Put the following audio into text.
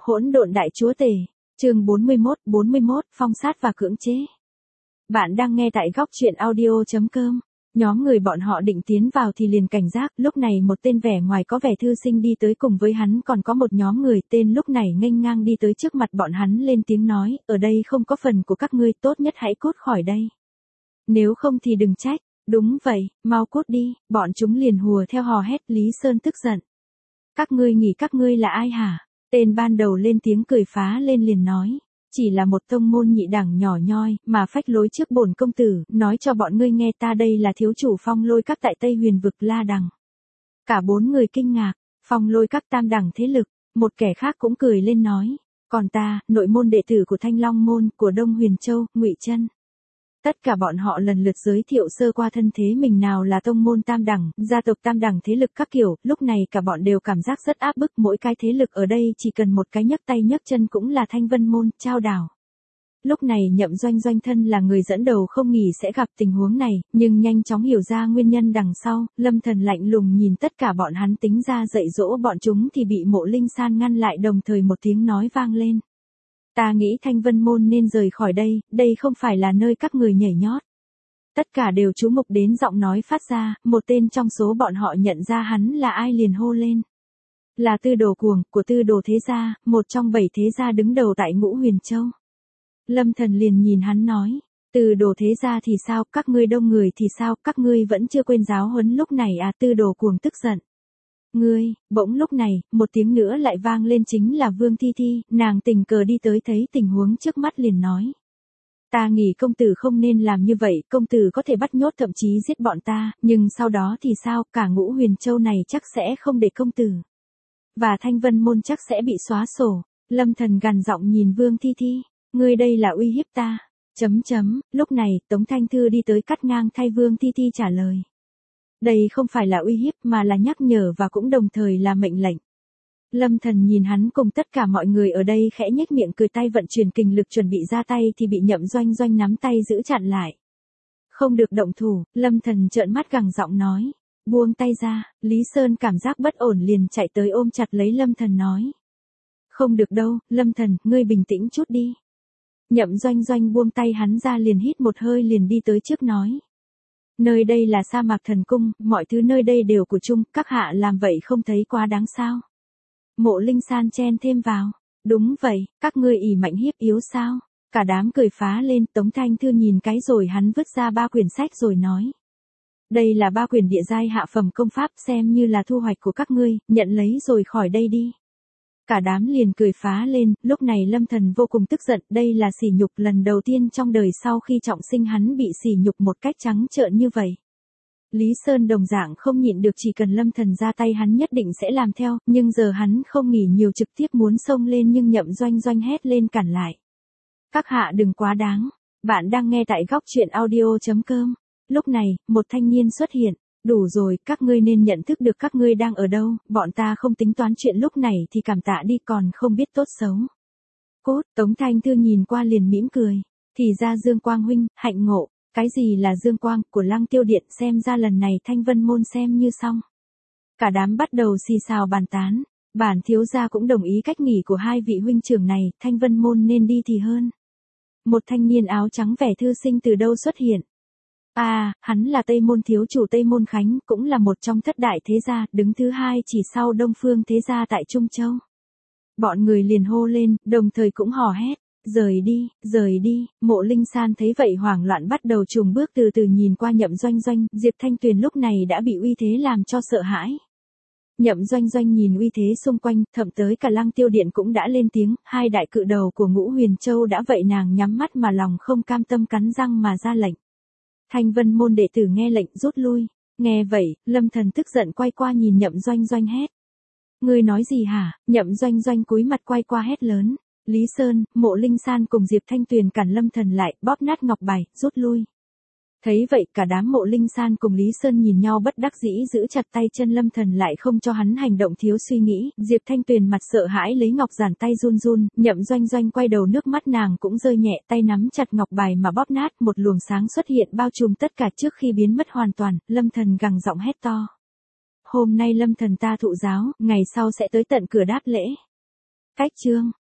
Hỗn độn đại chúa tể, chương 41, phong sát và cưỡng chế. Bạn đang nghe tại góc truyện audio.com. Nhóm người bọn họ định tiến vào thì liền cảnh giác, lúc này một tên vẻ ngoài có vẻ thư sinh đi tới cùng với hắn, còn có một nhóm người tên lúc này nghênh ngang đi tới trước mặt bọn hắn lên tiếng nói, ở đây không có phần của các ngươi, tốt nhất hãy cút khỏi đây. Nếu không thì đừng trách. Đúng vậy, mau cút đi, bọn chúng liền hùa theo hò hét. Lý Sơn tức giận. Các ngươi nghĩ các ngươi là ai hả? Tên ban đầu lên tiếng cười phá lên liền nói. Chỉ là một tông môn nhị đẳng nhỏ nhoi, mà phách lối trước bổn công tử, nói cho bọn ngươi nghe, ta đây là thiếu chủ Phong Lôi Các tại Tây Huyền vực La Đằng. Cả bốn người kinh ngạc. Phong Lôi Các tam đẳng thế lực. Một kẻ khác cũng cười lên nói. Còn ta, nội môn đệ tử của Thanh Long môn, của Đông Huyền Châu, Ngụy Chân. Tất cả bọn họ lần lượt giới thiệu sơ qua thân thế mình, nào là tông môn tam đẳng, gia tộc tam đẳng, thế lực các kiểu. Lúc này cả bọn đều cảm giác rất áp bức, mỗi cái thế lực ở đây chỉ cần một cái nhấc tay nhấc chân cũng là Thanh Vân môn, Trao Đảo. Lúc này Nhậm Doanh Doanh thân là người dẫn đầu không nghĩ sẽ gặp tình huống này, nhưng nhanh chóng hiểu ra nguyên nhân đằng sau. Lâm Thần lạnh lùng nhìn tất cả bọn hắn tính ra dạy dỗ bọn chúng thì bị Mộ Linh San ngăn lại, đồng thời một tiếng nói vang lên. Ta nghĩ Thanh Vân môn nên rời khỏi đây, đây không phải là nơi các người nhảy nhót. Tất cả đều chú mục đến giọng nói phát ra, một tên trong số bọn họ nhận ra hắn là ai liền hô lên. Là Tư Đồ Cuồng, của Tư Đồ thế gia, một trong 7 thế gia đứng đầu tại Ngũ Huyền Châu. Lâm Thần liền nhìn hắn nói, Tư Đồ thế gia thì sao, các ngươi đông người thì sao, các ngươi vẫn chưa quên giáo huấn lúc này à? Tư Đồ Cuồng tức giận. Ngươi, bỗng lúc này, một tiếng nữa lại vang lên, chính là Vương Thi Thi, nàng tình cờ đi tới thấy tình huống trước mắt liền nói. Ta nghĩ công tử không nên làm như vậy, công tử có thể bắt nhốt thậm chí giết bọn ta, nhưng sau đó thì sao, cả Ngũ Huyền Châu này chắc sẽ không để công tử. Và Thanh Vân môn chắc sẽ bị xóa sổ. Lâm Thần gằn giọng nhìn Vương Thi Thi, ngươi đây là uy hiếp ta. Lúc này, Tống Thanh Thư đi tới cắt ngang thay Vương Thi Thi trả lời. Đây không phải là uy hiếp mà là nhắc nhở và cũng đồng thời là mệnh lệnh. Lâm Thần nhìn hắn cùng tất cả mọi người ở đây khẽ nhếch miệng cười, tay vận chuyển kình lực chuẩn bị ra tay thì bị Nhậm Doanh Doanh nắm tay giữ chặn lại. Không được động thủ. Lâm Thần trợn mắt gằn giọng nói. Buông tay ra. Lý Sơn cảm giác bất ổn liền chạy tới ôm chặt lấy Lâm Thần nói. Không được đâu, Lâm Thần, ngươi bình tĩnh chút đi. Nhậm Doanh Doanh buông tay hắn ra liền hít một hơi liền đi tới trước nói. Nơi đây là sa mạc thần cung, mọi thứ nơi đây đều của chung, các hạ làm vậy không thấy quá đáng sao? Mộ Linh San chen thêm vào. Đúng vậy, các ngươi ỷ mạnh hiếp yếu sao? Cả đám cười phá lên. Tống Thanh Thư nhìn cái rồi hắn vứt ra 3 quyển sách rồi nói. Đây là 3 quyển địa giai hạ phẩm công pháp, xem như là thu hoạch của các ngươi, nhận lấy rồi khỏi đây đi. Cả đám liền cười phá lên. Lúc này Lâm Thần vô cùng tức giận, đây là sỉ nhục lần đầu tiên trong đời sau khi trọng sinh hắn bị sỉ nhục một cách trắng trợn như vậy. Lý Sơn đồng dạng không nhịn được, chỉ cần Lâm Thần ra tay hắn nhất định sẽ làm theo, nhưng giờ hắn không nghỉ nhiều trực tiếp muốn xông lên, nhưng Nhậm Doanh Doanh hét lên cản lại. Các hạ đừng quá đáng. Bạn đang nghe tại góc truyện audio.com. Lúc này, một thanh niên xuất hiện. Đủ rồi, các ngươi nên nhận thức được các ngươi đang ở đâu, bọn ta không tính toán chuyện lúc này thì cảm tạ đi, còn không biết tốt xấu. Cốt. Tống Thanh Thư nhìn qua liền mỉm cười. Thì ra Dương Quang huynh, hạnh ngộ. Cái gì là Dương Quang, của Lăng Tiêu Điện, xem ra lần này Thanh Vân môn xem như xong. Cả đám bắt đầu xì xào bàn tán. Bản thiếu gia cũng đồng ý cách nghỉ của hai vị huynh trưởng này, Thanh Vân môn nên đi thì hơn. Một thanh niên áo trắng vẻ thư sinh từ đâu xuất hiện. Hắn là Tây môn thiếu chủ Tây môn Khánh, cũng là một trong thất đại thế gia, đứng thứ 2 chỉ sau Đông Phương thế gia tại Trung Châu. Bọn người liền hô lên, đồng thời cũng hò hét. Rời đi. Mộ Linh San thấy vậy hoảng loạn bắt đầu chùng bước từ từ nhìn qua Nhậm Doanh Doanh. Diệp Thanh Tuyền lúc này đã bị uy thế làm cho sợ hãi. Nhậm Doanh Doanh nhìn uy thế xung quanh, thậm tới cả Lăng Tiêu Điện cũng đã lên tiếng, hai đại cự đầu của Ngũ Huyền Châu đã vậy, nàng nhắm mắt mà lòng không cam tâm cắn răng mà ra lệnh. Thanh Vân môn đệ tử nghe lệnh rút lui. Nghe vậy, Lâm Thần tức giận quay qua nhìn Nhậm Doanh Doanh hét. Ngươi nói gì hả? Nhậm Doanh Doanh cúi mặt quay qua hét lớn. Lý Sơn, Mộ Linh San cùng Diệp Thanh Tuyền cản Lâm Thần lại, bóp nát ngọc bài, rút lui. Thấy vậy cả đám Mộ Linh San cùng Lý Sơn nhìn nhau bất đắc dĩ giữ chặt tay chân Lâm Thần lại không cho hắn hành động thiếu suy nghĩ. Diệp Thanh Tuyền mặt sợ hãi lấy ngọc giản tay run run. Nhậm Doanh Doanh quay đầu, nước mắt nàng cũng rơi nhẹ, tay nắm chặt ngọc bài mà bóp nát. Một luồng sáng xuất hiện bao trùm tất cả trước khi biến mất hoàn toàn. Lâm Thần gằn giọng hét to. Hôm nay Lâm Thần ta thụ giáo, ngày sau sẽ tới tận cửa đáp lễ. Cách chương